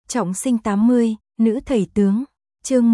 Trọng sinh 80, nữ thầy tướng. Chương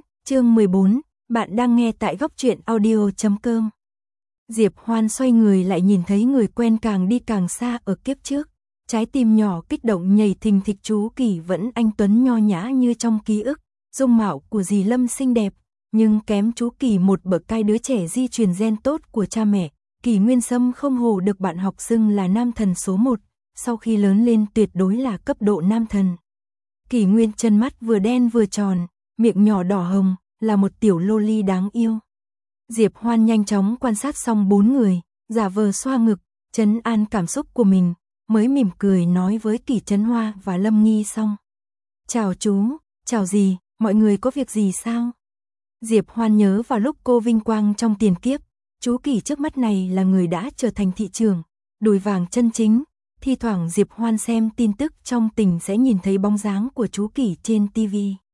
14, bạn đang nghe tại góc truyện audio.com. Diệp Hoan xoay người lại nhìn thấy người quen càng đi càng xa ở kiếp trước. Trái tim nhỏ kích động nhảy thình thịch. Chú Kỳ vẫn anh tuấn nho nhã như trong ký ức. Dung mạo của dì Lâm xinh đẹp, nhưng kém chú Kỳ một bậc. Cái đứa trẻ di truyền gen tốt của cha mẹ. Kỳ Nguyên Sâm không hổ được bạn học xưng là nam thần số 1, sau khi lớn lên tuyệt đối là cấp độ nam thần. Kỳ Nguyên chân mắt vừa đen vừa tròn, miệng nhỏ đỏ hồng, là một tiểu loli đáng yêu. Diệp Hoan nhanh chóng quan sát xong 4 người, giả vờ xoa ngực, trấn an cảm xúc của mình, mới mỉm cười nói với Kỳ Trấn Hoa và Lâm Nghi xong. Chào chú, chào dì, mọi người có việc gì sao? Diệp Hoan nhớ vào lúc cô vinh quang trong tiền kiếp, chú Kỳ trước mắt này là người đã trở thành thị trưởng, đùi vàng chân chính. Thi thoảng Diệp Hoan xem tin tức trong tỉnh sẽ nhìn thấy bóng dáng của chú Kỳ trên TV.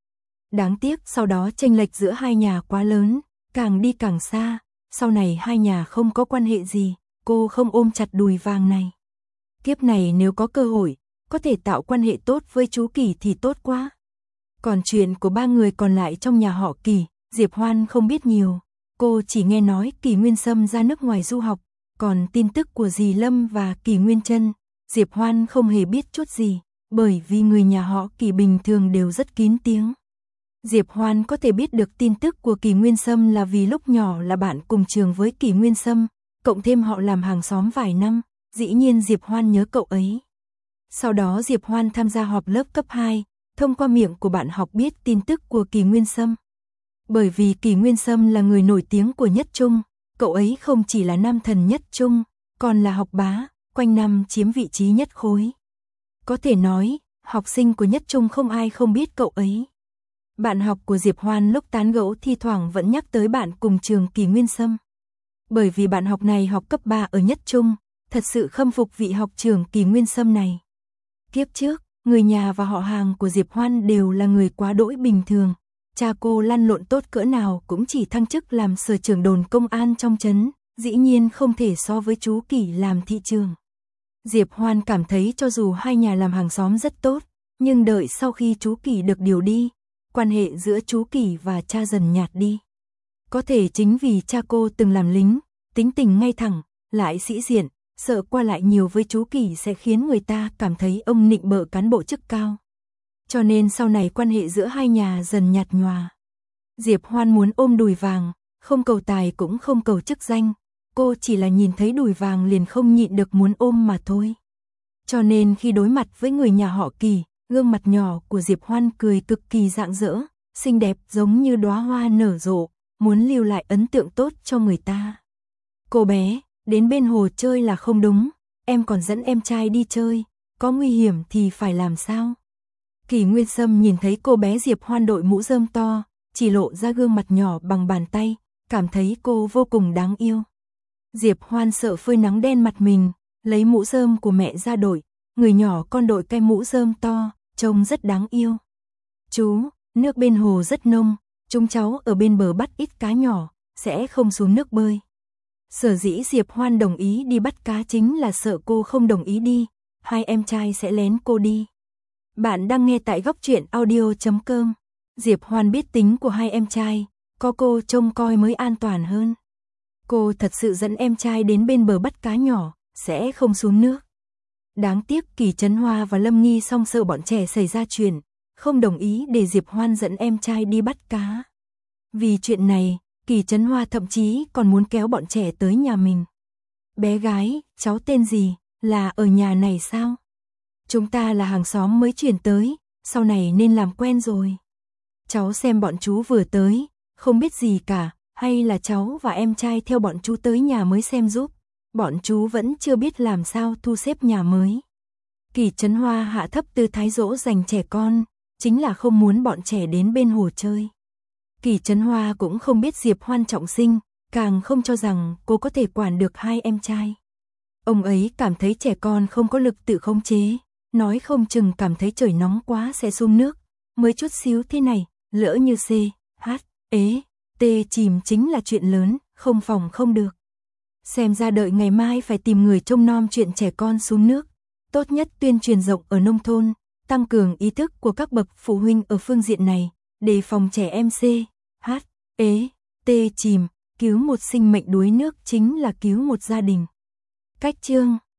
Đáng tiếc sau đó chênh lệch giữa hai nhà quá lớn, càng đi càng xa, sau này hai nhà không có quan hệ gì, cô không ôm chặt đùi vàng này. Kiếp này nếu có cơ hội, có thể tạo quan hệ tốt với chú Kỳ thì tốt quá. Còn chuyện của 3 người còn lại trong nhà họ Kỳ, Diệp Hoan không biết nhiều, cô chỉ nghe nói Kỳ Nguyên Sâm ra nước ngoài du học, còn tin tức của dì Lâm và Kỳ Nguyên Trân, Diệp Hoan không hề biết chút gì, bởi vì người nhà họ Kỳ bình thường đều rất kín tiếng. Diệp Hoan có thể biết được tin tức của Kỳ Nguyên Sâm là vì lúc nhỏ là bạn cùng trường với Kỳ Nguyên Sâm, cộng thêm họ làm hàng xóm vài năm, dĩ nhiên Diệp Hoan nhớ cậu ấy. Sau đó Diệp Hoan tham gia họp lớp cấp 2, thông qua miệng của bạn học biết tin tức của Kỳ Nguyên Sâm. Bởi vì Kỳ Nguyên Sâm là người nổi tiếng của Nhất Trung, cậu ấy không chỉ là nam thần Nhất Trung, còn là học bá, quanh năm chiếm vị trí nhất khối. Có thể nói, học sinh của Nhất Trung không ai không biết cậu ấy. Bạn học của Diệp Hoan lúc tán gẫu thi thoảng vẫn nhắc tới bạn cùng trường Kỳ Nguyên Sâm. Bởi vì bạn học này học cấp 3 ở Nhất Trung, thật sự khâm phục vị học trưởng Kỳ Nguyên Sâm này. Kiếp trước, người nhà và họ hàng của Diệp Hoan đều là người quá đỗi bình thường. Cha cô lăn lộn tốt cỡ nào cũng chỉ thăng chức làm sở trưởng đồn công an trong trấn, dĩ nhiên không thể so với chú Kỳ làm thị trưởng. Diệp Hoan cảm thấy cho dù hai nhà làm hàng xóm rất tốt, nhưng đợi sau khi chú Kỳ được điều đi, quan hệ giữa chú Kỳ và cha dần nhạt đi. Có thể chính vì cha cô từng làm lính, tính tình ngay thẳng, lại sĩ diện, sợ qua lại nhiều với chú Kỳ sẽ khiến người ta cảm thấy ông nịnh bợ cán bộ chức cao. Cho nên sau này quan hệ giữa hai nhà dần nhạt nhòa. Diệp Hoan muốn ôm đùi vàng, không cầu tài cũng không cầu chức danh, cô chỉ là nhìn thấy đùi vàng liền không nhịn được muốn ôm mà thôi. Cho nên khi đối mặt với người nhà họ Kỳ, gương mặt nhỏ của Diệp Hoan cười cực kỳ rạng rỡ, xinh đẹp giống như đóa hoa nở rộ, muốn lưu lại ấn tượng tốt cho người ta. Cô bé, đến bên hồ chơi là không đúng, em còn dẫn em trai đi chơi, có nguy hiểm thì phải làm sao? Kỳ Nguyên Sâm nhìn thấy cô bé Diệp Hoan đội mũ rơm to, chỉ lộ ra gương mặt nhỏ bằng bàn tay, cảm thấy cô vô cùng đáng yêu. Diệp Hoan sợ phơi nắng đen mặt mình, lấy mũ rơm của mẹ ra đội, người nhỏ con đội cái mũ rơm to, trông rất đáng yêu. Chú, nước bên hồ rất nông, chúng cháu ở bên bờ bắt ít cá nhỏ, sẽ không xuống nước bơi. Sở dĩ Diệp Hoan đồng ý đi bắt cá chính là sợ cô không đồng ý đi, hai em trai sẽ lén cô đi. Bạn đang nghe tại góc truyện audio.com. Diệp Hoan biết tính của hai em trai, có cô trông coi mới an toàn hơn. Cô thật sự dẫn em trai đến bên bờ bắt cá nhỏ, sẽ không xuống nước. Đáng tiếc Kỳ Trấn Hoa và Lâm Nghi song sợ bọn trẻ xảy ra chuyện, không đồng ý để Diệp Hoan dẫn em trai đi bắt cá. Vì chuyện này, Kỳ Trấn Hoa thậm chí còn muốn kéo bọn trẻ tới nhà mình. Bé gái, cháu tên gì, là ở nhà này sao? Chúng ta là hàng xóm mới chuyển tới, sau này nên làm quen rồi. Cháu xem bọn chú vừa tới, không biết gì cả, hay là cháu và em trai theo bọn chú tới nhà mới xem giúp. Bọn chú vẫn chưa biết làm sao thu xếp nhà mới. Kỳ Trấn Hoa hạ thấp tư thái dỗ dành trẻ con, chính là không muốn bọn trẻ đến bên hồ chơi. Kỳ Trấn Hoa cũng không biết Diệp Hoan trọng sinh, càng không cho rằng cô có thể quản được hai em trai. Ông ấy cảm thấy trẻ con không có lực tự khống chế, nói không chừng cảm thấy trời nóng quá sẽ xuống nước, mới chút xíu thế này, lỡ như C, H, ế, T chìm chính là chuyện lớn, không phòng không được. Xem ra đợi ngày mai phải tìm người trông nom chuyện trẻ con xuống nước, tốt nhất tuyên truyền rộng ở nông thôn, tăng cường ý thức của các bậc phụ huynh ở phương diện này, đề phòng trẻ em C, H, ế, T chìm, cứu một sinh mệnh đuối nước chính là cứu một gia đình. Cách chương